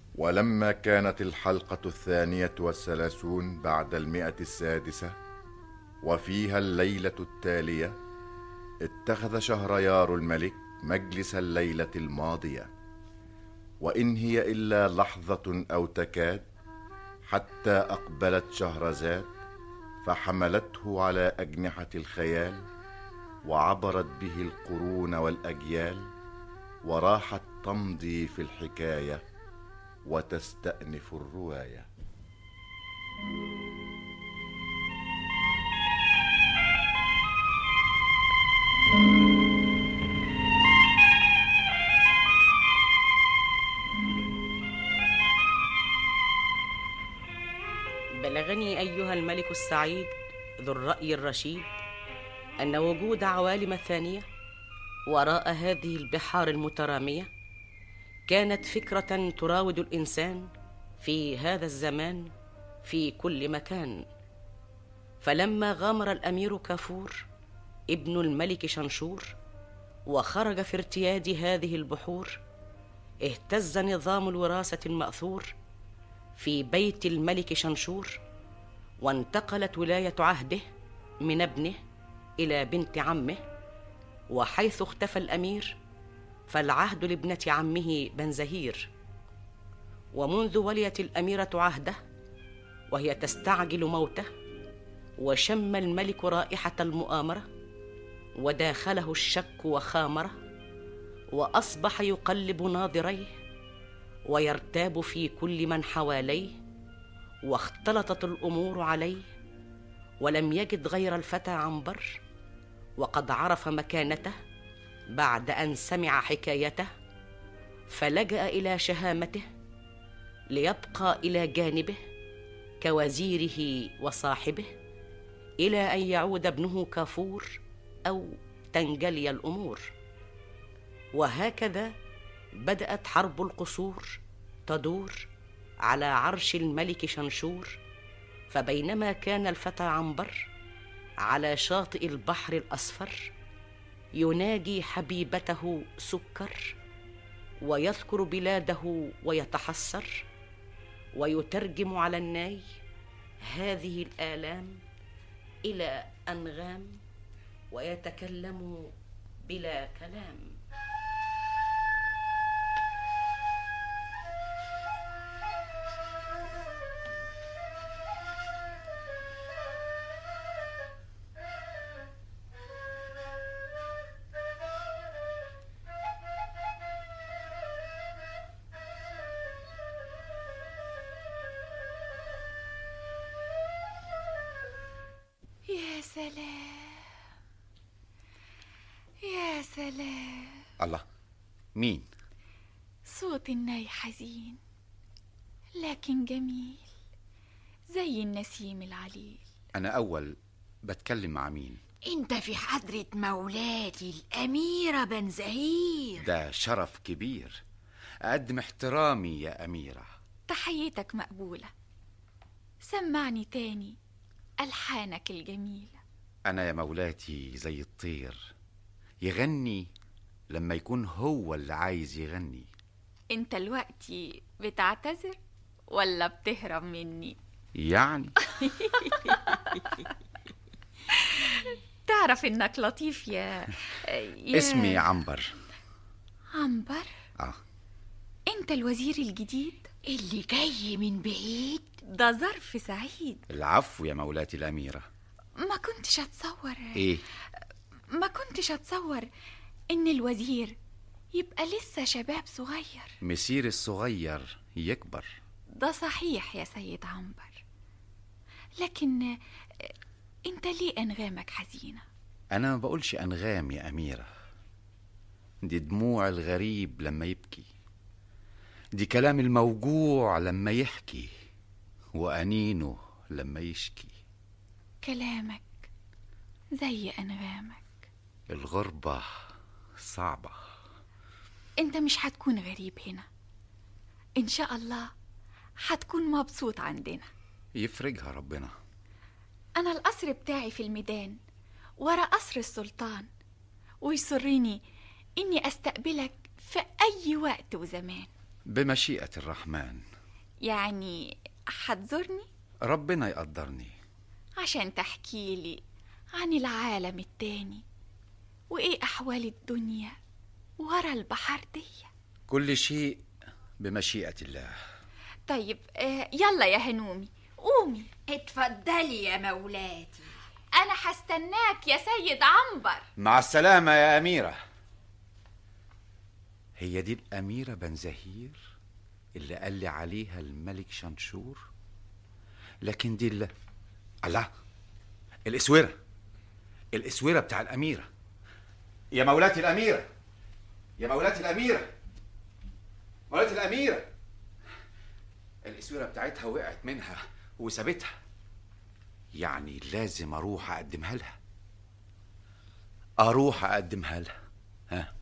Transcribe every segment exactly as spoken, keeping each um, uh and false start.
ولما كانت الحلقة الثانية والثلاثون بعد المئة السادسة وفيها الليلة التالية، اتخذ شهريار الملك مجلس الليلة الماضية، وإن هي إلا لحظة أو تكاد حتى أقبلت شهرزاد فحملته على أجنحة الخيال، وعبرت به القرون والأجيال، وراحت تمضي في الحكاية وتستأنف الرواية. بلغني أيها الملك السعيد ذو الرأي الرشيد أن وجود عوالم ثانية وراء هذه البحار المترامية كانت فكرة تراود الإنسان في هذا الزمان في كل مكان. فلما غامر الأمير كافور ابن الملك شنشور وخرج في ارتياد هذه البحور، اهتز نظام الوراثة المأثور في بيت الملك شنشور، وانتقلت ولاية عهده من ابنه إلى بنت عمه. وحيث اختفى الأمير فالعهد لابنة عمه بنزهير. ومنذ وليت الأميرة عهده وهي تستعجل موته، وشم الملك رائحة المؤامرة وداخله الشك وخامره، وأصبح يقلب ناظريه ويرتاب في كل من حواليه، واختلطت الأمور عليه ولم يجد غير الفتى عنبر، وقد عرف مكانته بعد أن سمع حكايته، فلجأ إلى شهامته ليبقى إلى جانبه كوزيره وصاحبه، إلى أن يعود ابنه كافور أو تنجلي الأمور. وهكذا بدأت حرب القصور تدور على عرش الملك شنشور. فبينما كان الفتى عنبر على شاطئ البحر الأصفر يناجي حبيبته سكر، ويذكر بلاده ويتحسر، ويترجم على الناي هذه الآلام إلى أنغام، ويتكلم بلا كلام. يا سلام يا سلام. الله، مين؟ صوت الناي حزين لكن جميل زي النسيم العليل. أنا أول بتكلم مع مين؟ انت في حضرة مولاتي الأميرة بنزهير. ده شرف كبير، أقدم احترامي يا أميرة. تحيتك مقبولة. سمعني تاني ألحانك الجميلة. أنا يا مولاتي زي الطير، يغني لما يكون هو اللي عايز يغني. انت الوقتي بتعتذر ولا بتهرب مني؟ يعني تعرف انك لطيف يا, يا... اسمي عنبر. عنبر؟ آه. انت الوزير الجديد اللي جاي من بعيد؟ ده ظرف سعيد. العفو يا مولاتي الأميرة. ما كنتش اتصور. ايه؟ ما كنتش اتصور ان الوزير يبقى لسه شباب صغير. مسير الصغير يكبر. ده صحيح يا سيد عنبر، لكن انت ليه انغامك حزينة؟ أنا ما بقولش أنغام يا أميرة، دي دموع الغريب لما يبكي، دي كلام الموجوع لما يحكي، وأنينه لما يشكي. كلامك زي أنغامك. الغربة صعبة. انت مش هتكون غريب هنا، ان شاء الله هتكون مبسوط عندنا. يفرجها ربنا. انا القصر بتاعي في الميدان ورا قصر السلطان، ويسرني اني استقبلك في اي وقت وزمان. بمشيئة الرحمن. يعني هتزورني ربنا يقدرني عشان تحكي لي عن العالم التاني وإيه أحوال الدنيا ورا البحر دي. كل شيء بمشيئة الله. طيب آه يلا يا هنومي قومي. اتفضلي يا مولاتي. أنا هستناك يا سيد عنبر. مع السلامة يا أميرة. هي دي الأميرة بنزهير اللي قال لي عليها الملك شنشور؟ لكن دي اللي الله، الاسوره الاسوره بتاع الاميره. يا مولاتي الاميره، يا مولاتي الاميره، مولاتي الاميره، الاسوره بتاعتها وقعت منها وسابتها، يعني لازم اروح اقدمها لها. اروح اقدمها لها. ها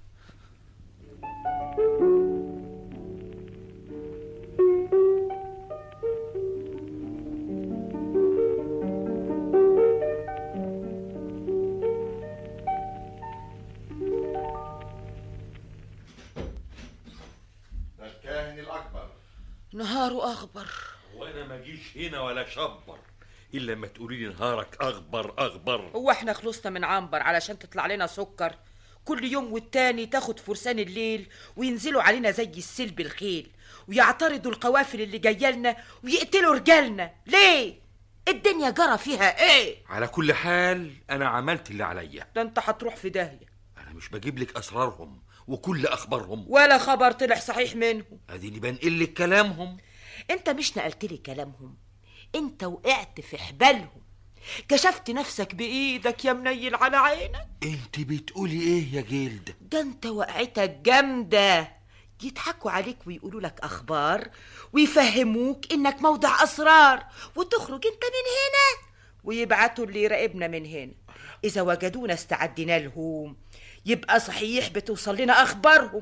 نهاره أخبر. وانا ما جيش هنا ولا شبر الا لما تقولي لي نهارك اخبر اخبر. هو احنا خلصنا من عنبر علشان تطلع لنا سكر؟ كل يوم والتاني تاخد فرسان الليل وينزلوا علينا زي السيل بالخيل ويعترضوا القوافل اللي جايه لنا ويقتلوا رجالنا. ليه؟ الدنيا جرى فيها ايه؟ على كل حال انا عملت اللي عليا. ده انت هتروح في داهيه. انا مش بجيب لك اسرارهم وكل اخبارهم ولا خبر طلع صحيح منهم. اديني بنقل لك كلامهم. انت مش نقلت لي كلامهم، انت وقعت في حبالهم، كشفت نفسك بايدك يا منيل على عينك. انت بتقولي ايه يا جلد؟ ده انت وقعتك جامده. يضحكوا عليك ويقولوا لك اخبار ويفهموك انك موضع اسرار وتخرج انت من هنا ويبعتوا اللي يراقبنا من هنا. اذا وجدونا استعدنا لهم يبقى صحيح بتوصل لنا اخبارهم.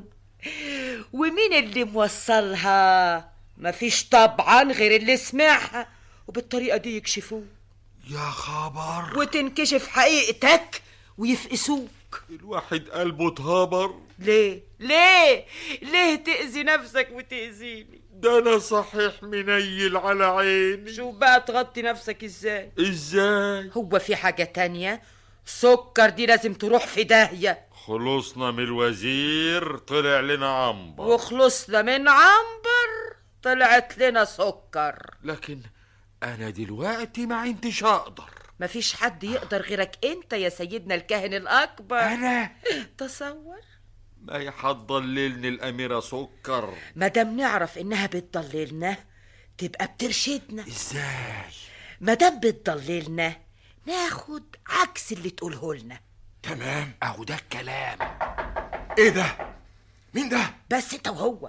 ومين اللي موصلها؟ مفيش طبعا غير اللي سمعها، وبالطريقه دي يكشفوك. يا خبر. وتنكشف حقيقتك ويفقسوك. الواحد قلبه اتهبر. ليه ليه ليه تأذي نفسك وتأذيني؟ ده انا صحيح منيل على عيني. شو بقى تغطي نفسك ازاي؟ ازاي؟ هو في حاجة تانية؟ سكر دي لازم تروح في داهية. خلصنا من الوزير طلع لنا عنبر، وخلصنا من عنبر طلعت لنا سكر. لكن انا دلوقتي ما عنديش اقدر. مفيش حد يقدر غيرك انت يا سيدنا الكاهن الاكبر. انا تصور ما يحضللني الاميرة سكر. مادام نعرف انها بتضللنا تبقى بترشدنا. ازاي؟ مادام بتضللنا ناخد عكس اللي تقوله لنا. تمام، اهو ده الكلام. ايه ده؟ مين ده؟ بس انت وهو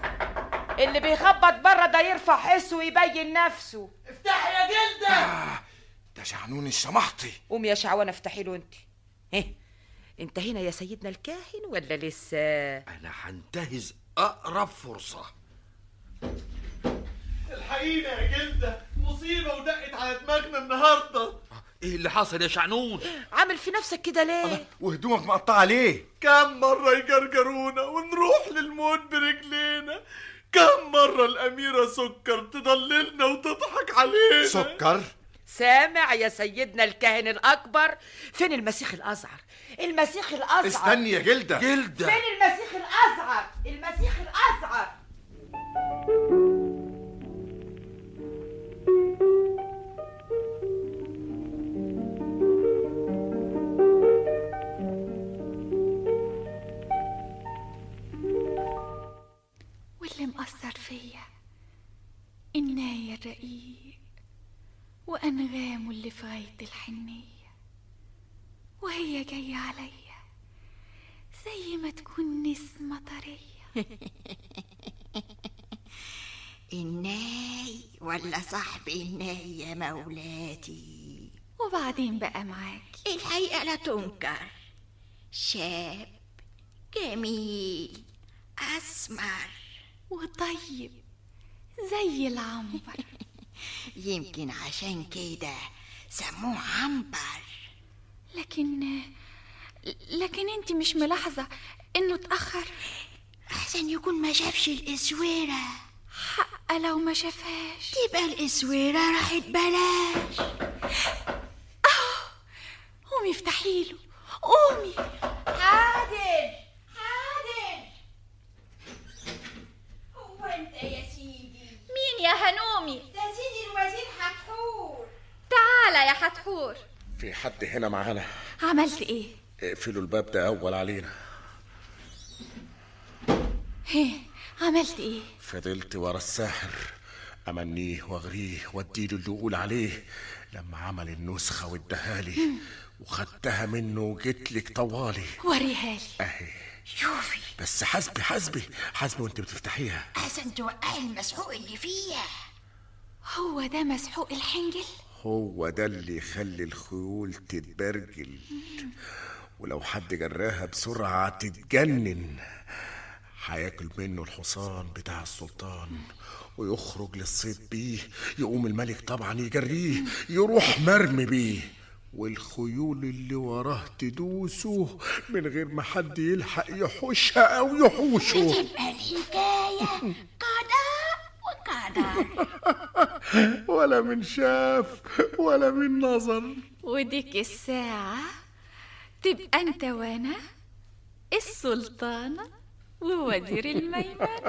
اللي بيخبط بره ده يرفع حسه ويبين نفسه. افتحي يا جلدة. آه ده شعنون الشمحطي. قوم يا شعوانة افتحي له انت. ايه انت هنا يا سيدنا الكاهن ولا لسه؟ انا هنتهز اقرب فرصة. الحقيقة يا جلدة، مصيبة ودقت على دماغنا النهاردة. ايه اللي حصل يا شعنون؟ عامل في نفسك كده ليه؟ وهدومك مقطعة ليه؟ كم مرة يجرجرونا ونروح للموت برجلينا، كم مرة الأميرة سكر تضللنا وتضحك علينا. سكر؟ سامع يا سيدنا الكاهن الأكبر؟ فين المسيح الأزعر؟ المسيح الأزعر. استني يا جلدة. جلدة فين المسيح الأزعر؟ المسيح الأزعر. واللي مأثر فيا الناي الرقيق وأنغامه اللي في غاية الحنية، وهي جاية عليا زي ما تكون نسمة طرية. الناي ولا صاحب الناي يا مولاتي؟ وبعدين بقى معاكي الحقيقة لا تنكر، شاب جميل أسمر وطيب زي العنبر. يمكن عشان كده سموه عنبر. لكن لكن انت مش ملاحظة انه اتأخر؟ احسن يكون ما شافش الاسويرة. حق لو ما شافهاش تبقى الاسويرة راحت بلاش. اه قومي افتحيله، قومي. حاضر حاضر. هو انت يا سيدي؟ مين يا هنومي؟ ده سيدي الوزير حتحور. تعالى يا حتحور. في حد هنا معانا؟ عملت ايه؟ اقفلوا الباب ده اول علينا. هيه عملت ايه؟ فضلت ورا الساحر امنيه واغريه واديله اللي يقول عليه. لما عمل النسخه واداهالي وخدتها منه وجيت لك طوالي. وريها لي اهي شوفي بس حسبي حسبي حسبي وانت بتفتحيها. احسن توقعي المسحوق اللي فيها. هو ده مسحوق الحنجل؟ هو ده اللي يخلي الخيول تتبرجل، ولو حد جراها بسرعة تتجنن. هياكل منه الحصان بتاع السلطان ويخرج للصيد بيه. يقوم الملك طبعا يجريه يروح مرمي بيه، والخيول اللي وراه تدوسه من غير ما حد يلحق يحوشها او يحوشه. تبقى الحكاية قضاء وقدر. ولا من شاف ولا من نظر. وديك الساعة تبقى انت وانا السلطانة ووزير الميمنة.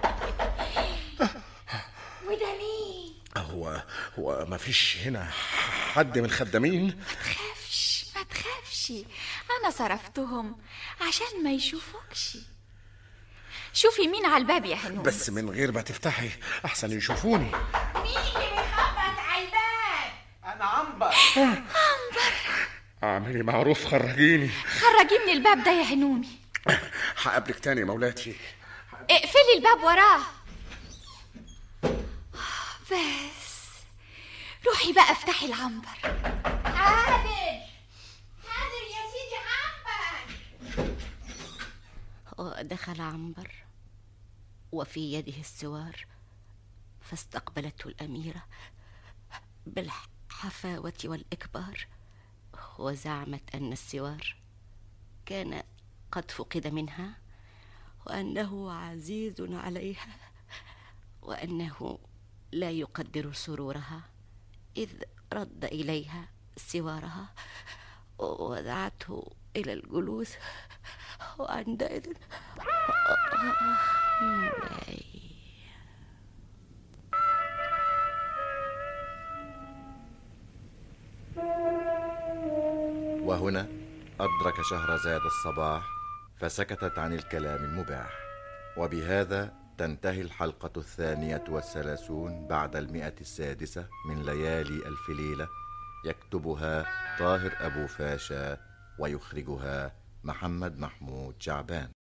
وده مين؟ هو هو ما فيش هنا حد من الخدامين؟ ما تخافش ما تخافش، انا صرفتهم عشان ما يشوفوكش. شوفي مين على الباب يا هنوم. بس من غير ما تفتحي احسن يشوفوني. مين اللي بيخبط على الباب؟ انا عنبر. عنبر اعملي معروف خرجيني. خرجي من الباب ده يا هنومي. هقابلك تاني مولاتي. اقفلي الباب وراه. بس روحي بقى افتحي العنبر. حاضر حاضر يا سيدي عنبر. ودخل عنبر وفي يده السوار، فاستقبلته الأميرة بالحفاوة والإكبار، وزعمت أن السوار كان قد فقد منها، وأنه عزيز عليها، وأنه لا يقدر سرورها، إذ رد إليها سوارها وودعته إلى الجلوس. وعندئذ وهنا أدرك شهرزاد الصباح فسكتت عن الكلام المباح. وبهذا تنتهي الحلقة الثانية والثلاثون بعد المئة السادسة من ليالي ألف ليلة، يكتبها طاهر أبو فاشا ويخرجها محمد محمود شعبان.